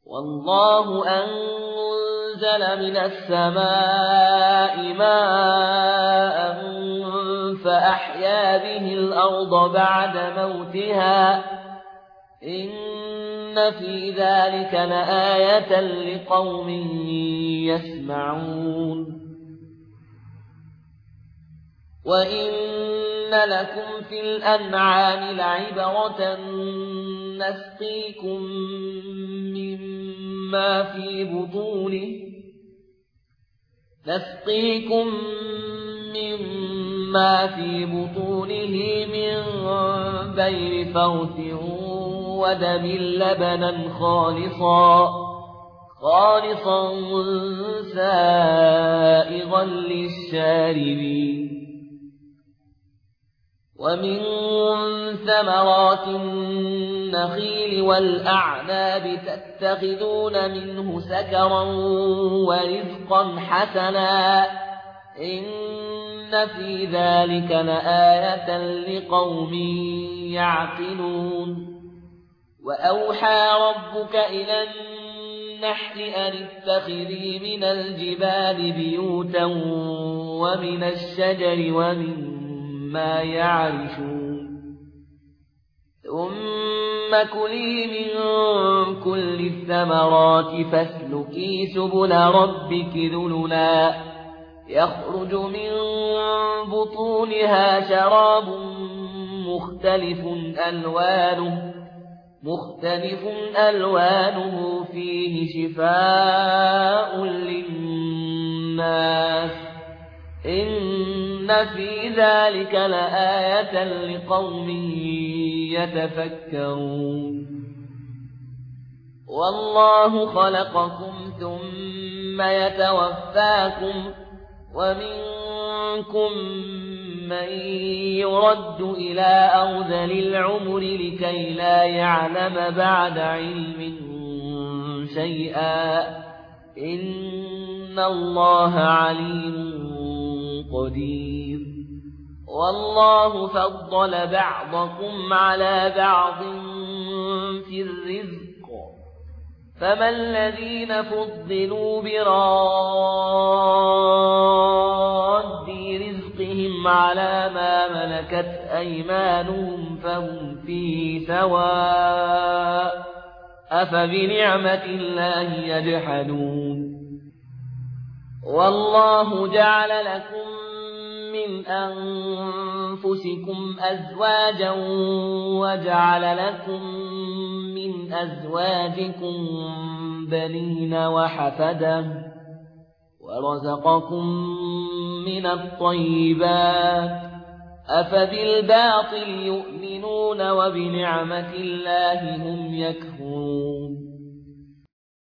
والله أنزل من السماء ماء فأحيا به الأرض بعد موتها إن في ذلك لآية لقوم يسمعون وإن لكم في الأنعام لعبرة نسقيكم مما في بطونه من بين فرث ودم لبنا خالصا سائغا للشاربين ومن ثمرات النخيل والأعناب تتخذون منه سكرا ورزقا حسنا إن في ذلك لآية لقوم يعقلون وأوحى ربك إلى النحل أن اتخذي من الجبال بيوتا ومن الشجر ومما يعرشون ثم كلي من كل الثمرات فاسلكي سبل ربك ذللا يخرج من بطونها شراب مختلف ألوانه فيه شفاء للناس إن في ذلك لآية لقوم يتفكرون والله خلقكم ثم يتوفاكم ومنكم من يرد إلى أرذل العمر لكي لا يعلم بعد علم شيئا إن الله عليم قدير والله فضل بعضكم على بعض في الرزق فما الذين فضلوا براد رزقهم على ما ملكت أيمانهم فهم فيه سواء أفبنعمة الله يجحدون والله جعل لكم من أنفسكم أزواجا وجعل لكم من أزواجكم بنين وحفدة ورزقكم من الطيبات أفبالباطل يؤمنون وبنعمة الله هم يكفرون